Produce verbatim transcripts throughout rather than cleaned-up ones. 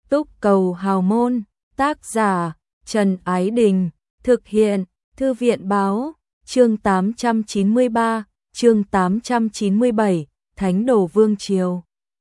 Túc Cầu Hào Môn, tác giả Trần Ái Đình, thực hiện Thư viện Báo, chương tám trăm chín mươi ba, chương tám trăm chín mươi bảy, Thánh Đồ Vương Triều.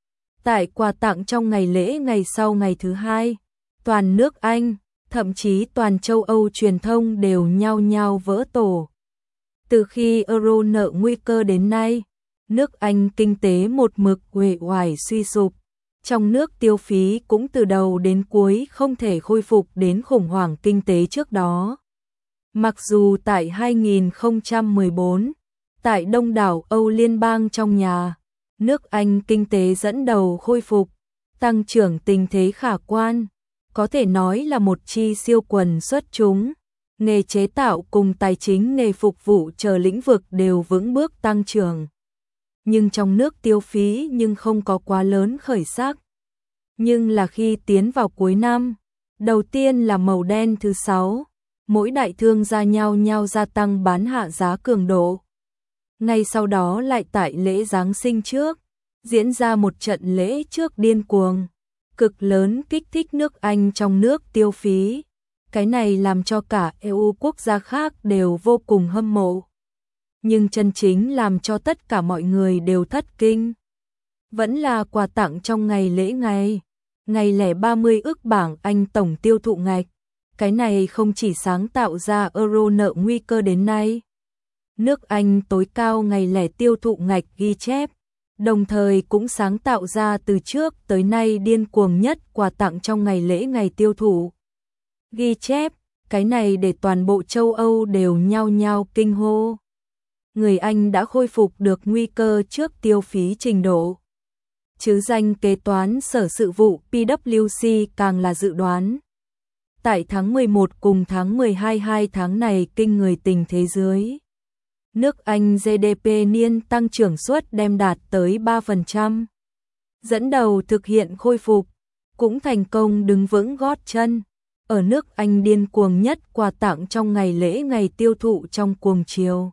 Tại quà tặng trong ngày lễ ngày sau ngày thứ hai, toàn nước Anh, thậm chí toàn châu Âu truyền thông đều nhao nhao vỡ tổ. Từ khi euro nợ nguy cơ đến nay, nước Anh kinh tế một mực uể oải suy sụp. Trong nước tiêu phí cũng từ đầu đến cuối không thể khôi phục đến khủng hoảng kinh tế trước đó. Mặc dù tại hai nghìn không trăm mười bốn, tại đông đảo Âu liên bang trong nhà, nước Anh kinh tế dẫn đầu khôi phục, tăng trưởng tình thế khả quan, có thể nói là một chi siêu quần xuất chúng. Nghề chế tạo cùng tài chính nghề phục vụ chờ lĩnh vực đều vững bước tăng trưởng. Nhưng trong nước tiêu phí nhưng không có quá lớn khởi sắc. Nhưng là khi tiến vào cuối năm, đầu tiên là màu đen thứ sáu, mỗi đại thương gia nhau nhau gia tăng bán hạ giá cường độ. Ngay sau đó lại tại lễ Giáng sinh trước, diễn ra một trận lễ trước điên cuồng, cực lớn kích thích nước Anh trong nước tiêu phí. Cái này làm cho cả e u quốc gia khác đều vô cùng hâm mộ. Nhưng chân chính làm cho tất cả mọi người đều thất kinh. Vẫn là quà tặng trong ngày lễ ngày, ngày lẻ ba mươi ức bảng Anh tổng tiêu thụ ngạch. Cái này không chỉ sáng tạo ra euro nợ nguy cơ đến nay. Nước Anh tối cao ngày lẻ tiêu thụ ngạch ghi chép, đồng thời cũng sáng tạo ra từ trước tới nay điên cuồng nhất quà tặng trong ngày lễ ngày tiêu thụ. Ghi chép, cái này để toàn bộ châu Âu đều nhao nhao kinh hô. Người Anh đã khôi phục được nguy cơ trước tiêu phí trình độ. Chứ danh kế toán Sở Sự vụ pê vê xê càng là dự đoán. Tại tháng mười một cùng tháng mười hai hai tháng này kinh người tình thế giới. Nước Anh giê đê pê niên tăng trưởng suất đem đạt tới ba phần trăm. Dẫn đầu thực hiện khôi phục, cũng thành công đứng vững gót chân. Ở nước Anh điên cuồng nhất quà tặng trong ngày lễ ngày tiêu thụ trong cuồng chiều.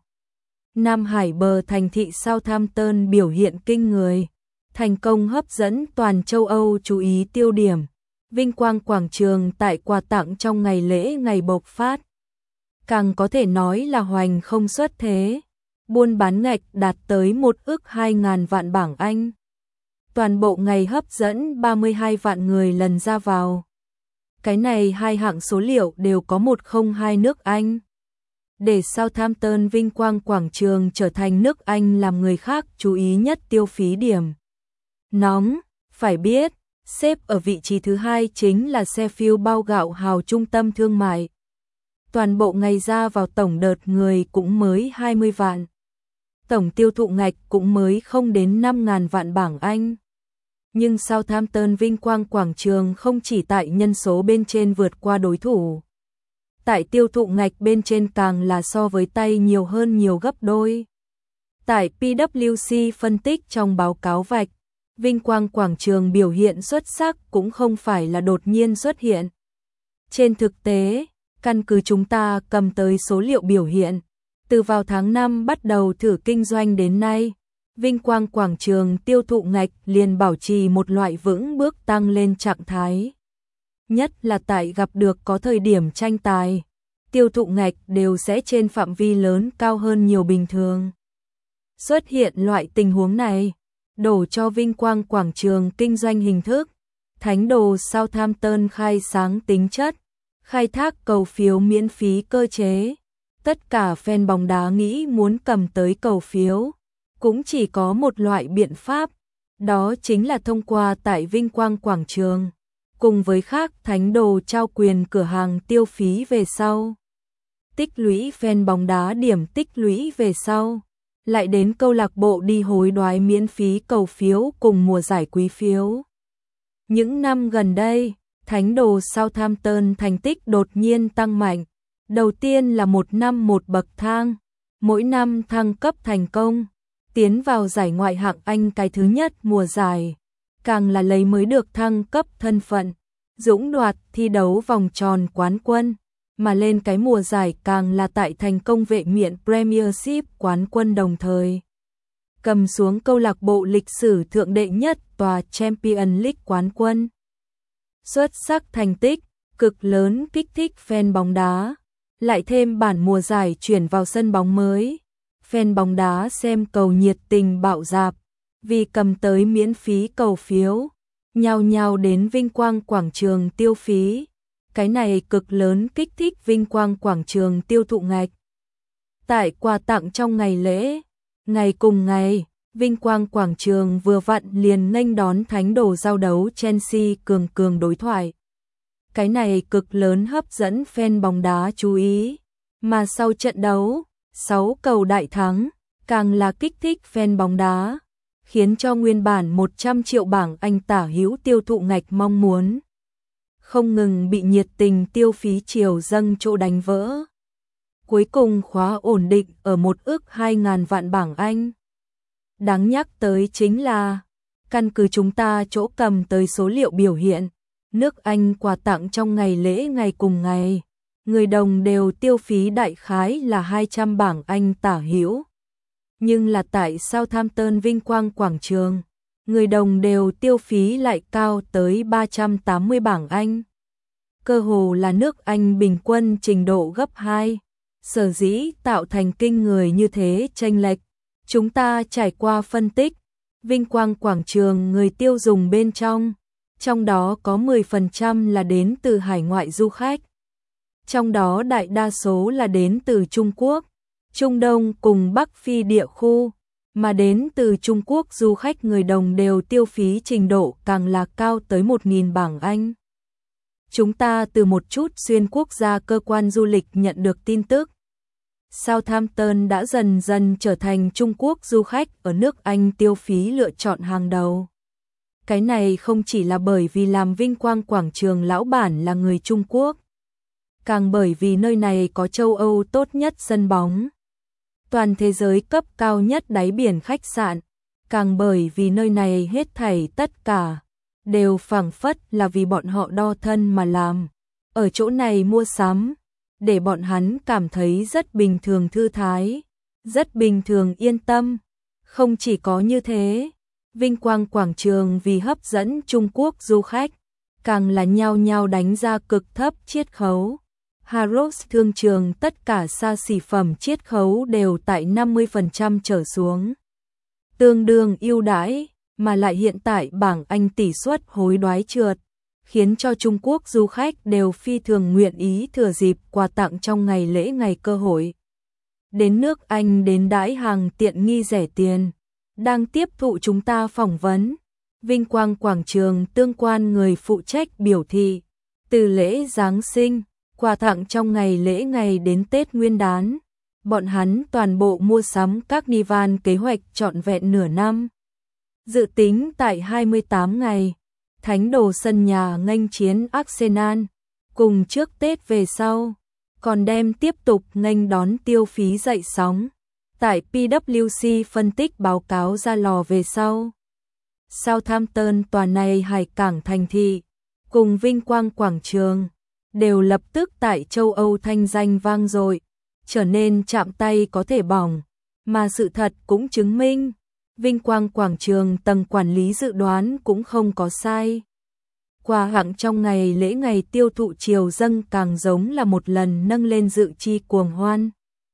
Nam Hải bờ thành thị Southampton biểu hiện kinh người, thành công hấp dẫn toàn châu Âu chú ý tiêu điểm. Vinh quang quảng trường tại quà tặng trong ngày lễ ngày bộc phát. Càng có thể nói là hoành không xuất thế. Buôn bán ngạch đạt tới một ức hai ngàn vạn bảng Anh. Toàn bộ ngày hấp dẫn ba mươi hai vạn người lần ra vào. Cái này hai hạng số liệu đều có một không hai nước Anh. Để Southampton vinh quang quảng trường trở thành nước Anh làm người khác chú ý nhất tiêu phí điểm. Nóng, phải biết, xếp ở vị trí thứ hai chính là Sheffield bao gạo hào trung tâm thương mại. Toàn bộ ngày ra vào tổng đợt người cũng mới hai mươi vạn. Tổng tiêu thụ ngạch cũng mới không đến năm ngàn vạn bảng Anh. Nhưng Southampton vinh quang quảng trường không chỉ tại nhân số bên trên vượt qua đối thủ. Tại tiêu thụ ngạch bên trên càng là so với Tây nhiều hơn nhiều gấp đôi. Tại pê vê xê phân tích trong báo cáo vạch, vinh quang quảng trường biểu hiện xuất sắc cũng không phải là đột nhiên xuất hiện. Trên thực tế, căn cứ chúng ta cầm tới số liệu biểu hiện, từ vào tháng năm bắt đầu thử kinh doanh đến nay, vinh quang quảng trường tiêu thụ ngạch liền bảo trì một loại vững bước tăng lên trạng thái. Nhất là tại gặp được có thời điểm tranh tài, tiêu thụ ngạch đều sẽ trên phạm vi lớn cao hơn nhiều bình thường. Xuất hiện loại tình huống này, đổ cho vinh quang quảng trường kinh doanh hình thức, Thánh Đồ Southampton khai sáng tính chất, khai thác cầu phiếu miễn phí cơ chế. Tất cả fan bóng đá nghĩ muốn cầm tới cầu phiếu, cũng chỉ có một loại biện pháp, đó chính là thông qua tại vinh quang quảng trường. Cùng với khác Thánh Đồ trao quyền cửa hàng tiêu phí về sau. Tích lũy fan bóng đá điểm tích lũy về sau. Lại đến câu lạc bộ đi hối đoái miễn phí cầu phiếu cùng mùa giải quý phiếu. Những năm gần đây, Thánh Đồ Southampton thành tích đột nhiên tăng mạnh. Đầu tiên là một năm một bậc thang, mỗi năm thăng cấp thành công, tiến vào giải ngoại hạng Anh cái thứ nhất mùa giải. Càng là lấy mới được thăng cấp thân phận, dũng đoạt thi đấu vòng tròn quán quân, mà lên cái mùa giải càng là tại thành công vệ miện Premiership quán quân đồng thời. Cầm xuống câu lạc bộ lịch sử thượng đệ nhất tòa Champions League quán quân. Xuất sắc thành tích, cực lớn kích thích fan bóng đá. Lại thêm bản mùa giải chuyển vào sân bóng mới. Fan bóng đá xem cầu nhiệt tình bạo dạp, vì cầm tới miễn phí cầu phiếu, nhao nhao đến Vinh Quang quảng trường tiêu phí. Cái này cực lớn kích thích Vinh Quang quảng trường tiêu thụ ngạch. Tại quà tặng trong ngày lễ, ngày cùng ngày, Vinh Quang quảng trường vừa vặn liền nghênh đón thánh đồ giao đấu Chelsea cường cường đối thoại. Cái này cực lớn hấp dẫn fan bóng đá chú ý, mà sau trận đấu, sáu cầu đại thắng, càng là kích thích fan bóng đá, khiến cho nguyên bản một trăm triệu bảng Anh tả hữu tiêu thụ ngạch mong muốn không ngừng bị nhiệt tình tiêu phí chiều dâng chỗ đánh vỡ. Cuối cùng khóa ổn định ở một ức hai ngàn vạn bảng Anh. Đáng nhắc tới chính là, căn cứ chúng ta chỗ cầm tới số liệu biểu hiện, nước Anh quà tặng trong ngày lễ ngày cùng ngày, người đồng đều tiêu phí đại khái là hai trăm bảng Anh tả hữu. Nhưng là tại Southampton Vinh Quang quảng trường, người đồng đều tiêu phí lại cao tới ba trăm tám mươi bảng Anh. Cơ hồ là nước Anh bình quân trình độ gấp hai, sở dĩ tạo thành kinh người như thế chênh lệch. Chúng ta trải qua phân tích, Vinh Quang quảng trường người tiêu dùng bên trong, trong đó có mười phần trăm là đến từ hải ngoại du khách. Trong đó đại đa số là đến từ Trung Quốc, Trung Đông cùng Bắc Phi địa khu, mà đến từ Trung Quốc du khách người đồng đều tiêu phí trình độ càng là cao tới một nghìn bảng Anh. Chúng ta từ một chút xuyên quốc gia cơ quan du lịch nhận được tin tức. Southampton đã dần dần trở thành Trung Quốc du khách ở nước Anh tiêu phí lựa chọn hàng đầu. Cái này không chỉ là bởi vì làm Vinh Quang quảng trường lão bản là người Trung Quốc, càng bởi vì nơi này có châu Âu tốt nhất sân bóng, toàn thế giới cấp cao nhất đáy biển khách sạn, càng bởi vì nơi này hết thảy tất cả đều phảng phất là vì bọn họ đo thân mà làm. Ở chỗ này mua sắm, để bọn hắn cảm thấy rất bình thường thư thái, rất bình thường yên tâm. Không chỉ có như thế, Vinh Quang quảng trường vì hấp dẫn Trung Quốc du khách, càng là nhao nhao đánh ra cực thấp chiết khấu. Harrods thương trường tất cả xa xỉ phẩm chiết khấu đều tại năm mươi phần trăm trở xuống. Tương đương ưu đãi, mà lại hiện tại bảng Anh tỷ suất hối đoái trượt, khiến cho Trung Quốc du khách đều phi thường nguyện ý thừa dịp quà tặng trong ngày lễ ngày cơ hội. Đến nước Anh đến đãi hàng tiện nghi rẻ tiền. Đang tiếp thụ chúng ta phỏng vấn, Vinh Quang quảng trường tương quan người phụ trách biểu thị, từ lễ Giáng sinh, quà tặng trong ngày lễ ngày đến Tết Nguyên đán, bọn hắn toàn bộ mua sắm các Nivan kế hoạch trọn vẹn nửa năm. Dự tính tại hai mươi tám ngày, thánh đồ sân nhà nghênh chiến Arsenal, cùng trước Tết về sau, còn đem tiếp tục nghênh đón tiêu phí dậy sóng. Tại pê vê xê phân tích báo cáo ra lò về sau, Southampton tòa này hải cảng thành thị, cùng Vinh Quang quảng trường, đều lập tức tại châu Âu thanh danh vang dội, trở nên chạm tay có thể bỏng, mà sự thật cũng chứng minh, Vinh Quang quảng trường tầng quản lý dự đoán cũng không có sai. Quà hạng trong ngày lễ ngày tiêu thụ chiều dâng càng giống là một lần nâng lên dự chi cuồng hoan.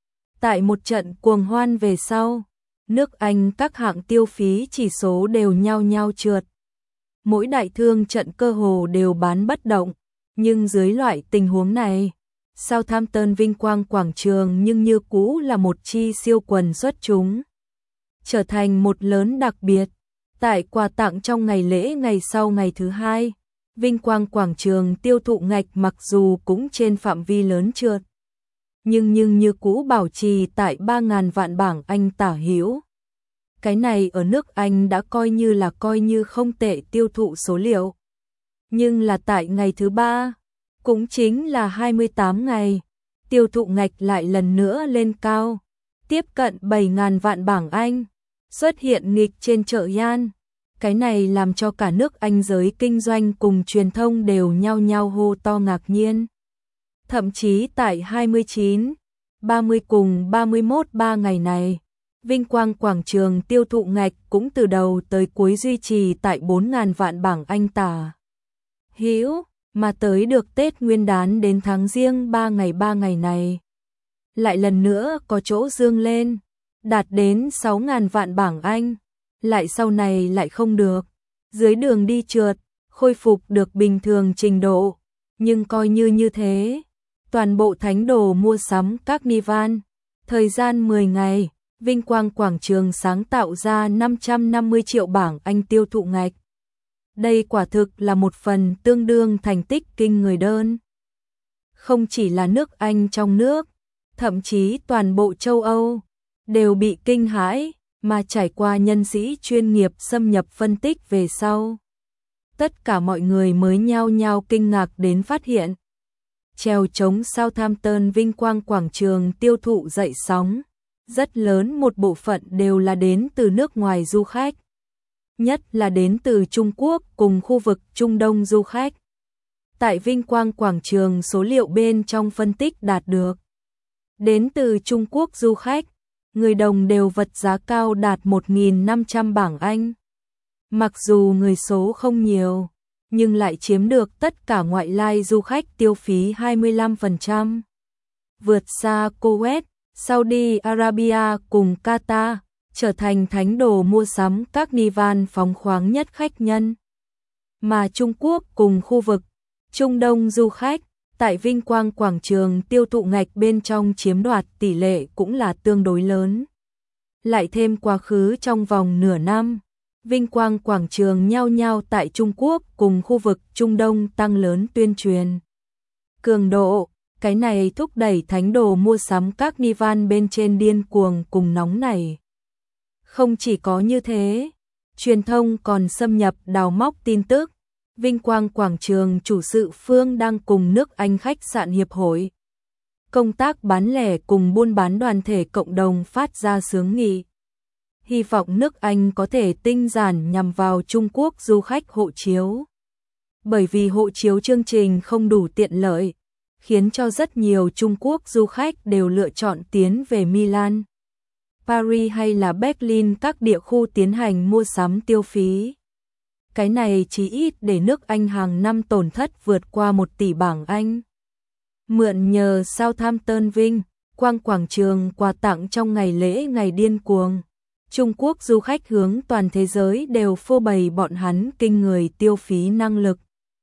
Tại một trận cuồng hoan về sau, nước Anh các hạng tiêu phí chỉ số đều nhao nhao trượt. Mỗi đại thương trận cơ hồ đều bán bất động, nhưng dưới loại tình huống này, Southampton Vinh Quang quảng trường nhưng như cũ là một chi siêu quần xuất chúng, trở thành một lớn đặc biệt. Tại quà tặng trong ngày lễ ngày sau ngày thứ hai, Vinh Quang quảng trường tiêu thụ ngạch mặc dù cũng trên phạm vi lớn trượt, nhưng nhưng như cũ bảo trì tại ba ngàn vạn bảng Anh tả hữu. Cái này ở nước Anh đã coi như là coi như không tệ tiêu thụ số liệu. Nhưng là tại ngày thứ ba, cũng chính là hai mươi tám ngày, tiêu thụ ngạch lại lần nữa lên cao, tiếp cận bảy ngàn vạn bảng Anh, xuất hiện nghịch trên chợ Yan. Cái này làm cho cả nước Anh giới kinh doanh cùng truyền thông đều nhao nhao hô to ngạc nhiên. Thậm chí tại hai mươi chín, ba mươi cùng ba mươi mốt ba ngày này, Vinh Quang quảng trường tiêu thụ ngạch cũng từ đầu tới cuối duy trì tại bốn ngàn vạn bảng Anh tả hữu. Mà tới được Tết Nguyên đán đến tháng Giêng ba ngày ba ngày này, lại lần nữa có chỗ dương lên, đạt đến sáu nghìn vạn bảng Anh, lại sau này lại không được, dưới đường đi trượt, khôi phục được bình thường trình độ, nhưng coi như như thế, toàn bộ thánh đồ mua sắm Carnival, thời gian mười ngày, Vinh Quang Quảng Trường sáng tạo ra năm trăm năm mươi triệu bảng Anh tiêu thụ ngạch. Đây quả thực là một phần tương đương thành tích kinh người đơn. Không chỉ là nước Anh trong nước, thậm chí toàn bộ châu Âu đều bị kinh hãi, mà trải qua nhân sĩ chuyên nghiệp xâm nhập phân tích về sau. Tất cả mọi người mới nhao nhao kinh ngạc đến phát hiện. Chèo chống Southampton Vinh Quang Quảng Trường tiêu thụ dậy sóng, rất lớn một bộ phận đều là đến từ nước ngoài du khách. Nhất là đến từ Trung Quốc cùng khu vực Trung Đông du khách. Tại Vinh Quang Quảng Trường số liệu bên trong phân tích đạt được. Đến từ Trung Quốc du khách, người đồng đều vật giá cao đạt một nghìn năm trăm bảng Anh. Mặc dù người số không nhiều, nhưng lại chiếm được tất cả ngoại lai du khách tiêu phí hai mươi lăm phần trăm. Vượt xa Kuwait, Saudi Arabia cùng Qatar, trở thành thánh đồ mua sắm Carnival phóng khoáng nhất khách nhân. Mà Trung Quốc cùng khu vực Trung Đông du khách, tại Vinh Quang Quảng Trường tiêu thụ ngạch bên trong chiếm đoạt tỷ lệ cũng là tương đối lớn. Lại thêm quá khứ trong vòng nửa năm, Vinh Quang Quảng Trường nhao nhao tại Trung Quốc cùng khu vực Trung Đông tăng lớn tuyên truyền. Cường độ, cái này thúc đẩy thánh đồ mua sắm Carnival bên trên điên cuồng cùng nóng nảy. Không chỉ có như thế, truyền thông còn xâm nhập đào móc tin tức. Vinh Quang Quảng Trường chủ sự Phương đang cùng nước Anh khách sạn hiệp hội. Công tác bán lẻ cùng buôn bán đoàn thể cộng đồng phát ra xướng nghị. Hy vọng nước Anh có thể tinh giản nhằm vào Trung Quốc du khách hộ chiếu. Bởi vì hộ chiếu chương trình không đủ tiện lợi, khiến cho rất nhiều Trung Quốc du khách đều lựa chọn tiến về Milan, Paris hay là Berlin các địa khu tiến hành mua sắm tiêu phí. Cái này chỉ ít để nước Anh hàng năm tổn thất vượt qua một tỷ bảng Anh. Mượn nhờ Southampton Vinh Quang Quảng Trường quà tặng trong ngày lễ ngày điên cuồng, Trung Quốc du khách hướng toàn thế giới đều phô bày bọn hắn kinh người tiêu phí năng lực.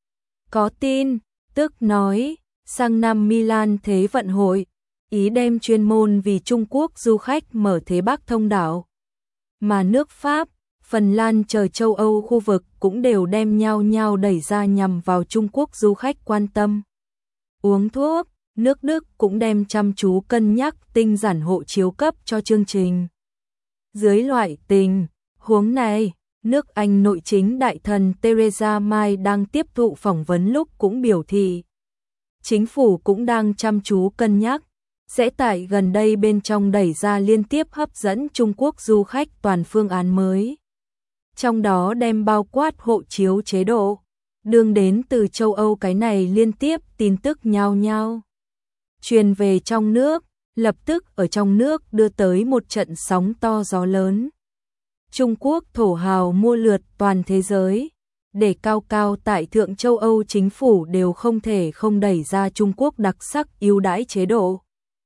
Có tin, tức nói, sang năm Milan Thế vận hội, ý đem chuyên môn vì Trung Quốc du khách mở Thế Bắc thông đạo. Mà nước Pháp, Phần Lan chờ châu Âu khu vực cũng đều đem nhau nhau đẩy ra nhằm vào Trung Quốc du khách quan tâm. Uống thuốc, nước Đức cũng đem chăm chú cân nhắc tinh giản hộ chiếu cấp cho chương trình. Dưới loại tình huống này, nước Anh nội chính đại thần Theresa May đang tiếp thụ phỏng vấn lúc cũng biểu thị. Chính phủ cũng đang chăm chú cân nhắc, sẽ tại gần đây bên trong đẩy ra liên tiếp hấp dẫn Trung Quốc du khách toàn phương án mới. Trong đó đem bao quát hộ chiếu chế độ, đương đến từ châu Âu cái này liên tiếp tin tức nhao nhao. Truyền về trong nước, lập tức ở trong nước đưa tới một trận sóng to gió lớn. Trung Quốc thổ hào mua lượt toàn thế giới, để cao cao tại thượng châu Âu chính phủ đều không thể không đẩy ra Trung Quốc đặc sắc ưu đãi chế độ.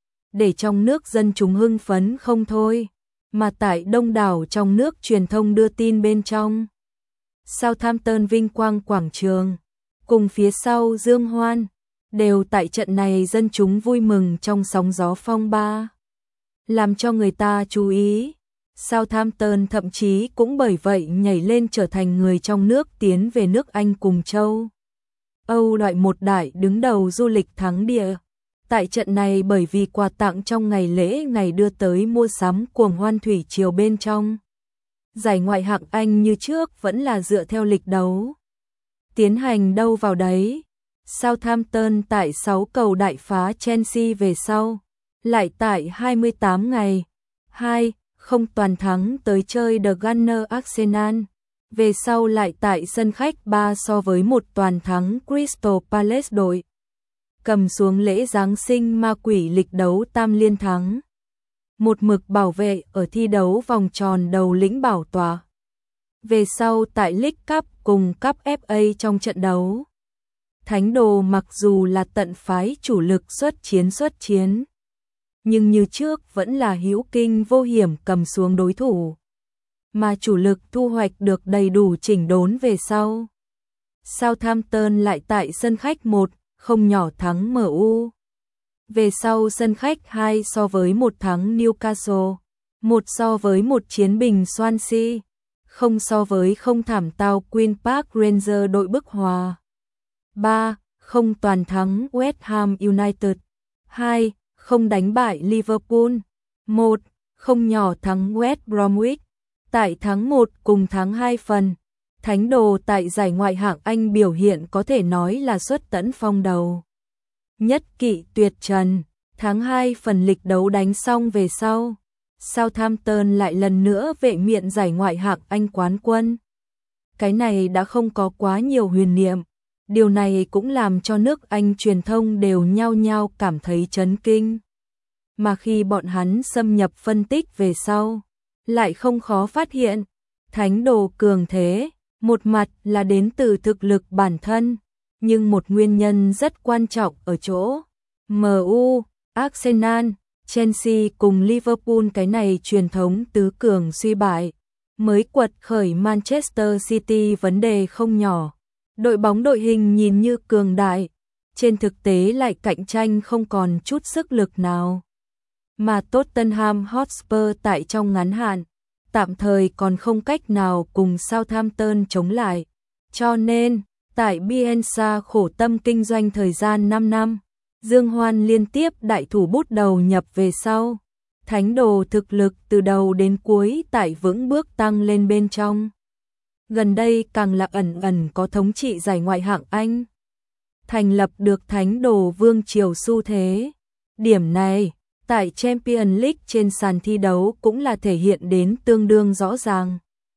Để trong nước dân chúng hưng phấn không thôi, mà tại đông đảo trong nước truyền thông đưa tin bên trong. Southampton Vinh Quang Quảng Trường, cùng phía sau Dương Hoan, đều tại trận này dân chúng vui mừng trong sóng gió phong ba. Làm cho người ta chú ý, Southampton thậm chí cũng bởi vậy nhảy lên trở thành người trong nước tiến về nước Anh cùng châu Âu loại một đại đứng đầu du lịch thắng địa. Tại trận này bởi vì quà tặng trong ngày lễ ngày đưa tới mua sắm cuồng hoan thủy triều bên trong. Giải ngoại hạng Anh như trước vẫn là dựa theo lịch đấu. Tiến hành đâu vào đấy. Southampton tại sáu cầu đại phá Chelsea về sau. Lại tại hai mươi tám ngày. hai không toàn thắng tới chơi The Gunner Arsenal. Về sau lại tại sân khách ba so với một toàn thắng Crystal Palace đội. Cầm xuống lễ Giáng sinh ma quỷ lịch đấu tam liên thắng. Một mực bảo vệ ở thi đấu vòng tròn đầu lĩnh bảo tòa. Về sau tại League Cup cùng Cup ép a trong trận đấu Thánh đồ mặc dù là tận phái chủ lực xuất chiến xuất chiến, nhưng như trước vẫn là hữu kinh vô hiểm cầm xuống đối thủ, mà chủ lực thu hoạch được đầy đủ chỉnh đốn về sau. Southampton lại tại sân khách một không nhỏ thắng em u. Về sau sân khách hai so với một thắng Newcastle, một so với một chiến bình Swansea, không so với không thảm tao Queen Park Rangers đội bức hòa. ba không toàn thắng West Ham United. hai không đánh bại Liverpool. một không nhỏ thắng West Bromwich. Tại tháng một cùng tháng hai phần, Thánh đồ tại giải Ngoại hạng Anh biểu hiện có thể nói là xuất tẫn phong đầu. Nhất kỵ tuyệt trần, tháng hai phần lịch đấu đánh xong về sau, Southampton lại lần nữa vệ miện giải Ngoại hạng Anh quán quân. Cái này đã không có quá nhiều huyền niệm, điều này cũng làm cho nước Anh truyền thông đều nhao nhao cảm thấy chấn kinh. Mà khi bọn hắn xâm nhập phân tích về sau, lại không khó phát hiện, Thánh đồ cường thế, một mặt là đến từ thực lực bản thân, nhưng một nguyên nhân rất quan trọng ở chỗ em u, Arsenal, Chelsea cùng Liverpool cái này truyền thống tứ cường suy bại, mới quật khởi Manchester City vấn đề không nhỏ. Đội bóng đội hình nhìn như cường đại, trên thực tế lại cạnh tranh không còn chút sức lực nào. Mà Tottenham Hotspur tại trong ngắn hạn, tạm thời còn không cách nào cùng Southampton chống lại. Cho nên, tại Bielsa khổ tâm kinh doanh thời gian năm năm, Dương Hoan liên tiếp đại thủ bút đầu nhập về sau. Thánh đồ thực lực từ đầu đến cuối tại vững bước tăng lên bên trong. Gần đây càng là ẩn ẩn có thống trị giải Ngoại hạng Anh. Thành lập được Thánh đồ vương triều xu thế. Điểm này, tại Champions League trên sàn thi đấu cũng là thể hiện đến tương đương rõ ràng.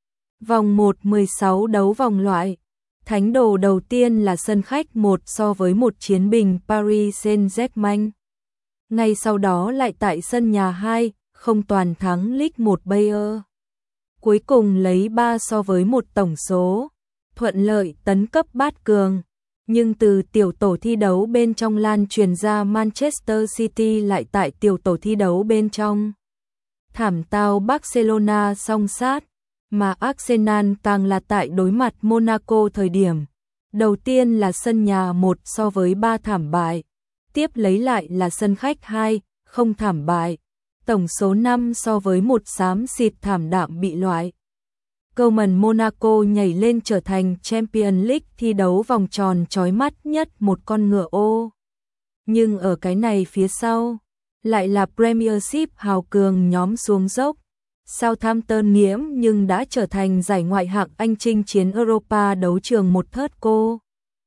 Vòng một mười sáu đấu vòng loại, Thánh đồ đầu tiên là sân khách một so với một chiến bình Paris Saint-Germain. Ngay sau đó lại tại sân nhà hai, không toàn thắng League một Bayer. Cuối cùng lấy ba so với một tổng số, thuận lợi tấn cấp bát cường. Nhưng từ tiểu tổ thi đấu bên trong lan truyền ra Manchester City lại tại tiểu tổ thi đấu bên trong thảm tao Barcelona song sát, mà Arsenal càng là tại đối mặt Monaco thời điểm. Đầu tiên là sân nhà một so với ba thảm bại, tiếp lấy lại là sân khách hai, không thảm bại, tổng số năm so với một xám xịt thảm đạm bị loại. Cầu mần Monaco nhảy lên trở thành Champions League thi đấu vòng tròn chói mắt nhất một con ngựa ô. Nhưng ở cái này phía sau, lại là Premiership hào cường nhóm xuống dốc. Southampton nghiễm nhưng đã trở thành giải Ngoại hạng Anh chinh chiến Europa đấu trường một thớt cô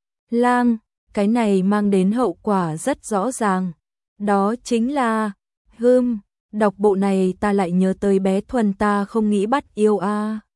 lang. Cái này mang đến hậu quả rất rõ ràng. Đó chính là, hưm, đọc bộ này ta lại nhớ tới bé Thuần ta không nghĩ bắt yêu a.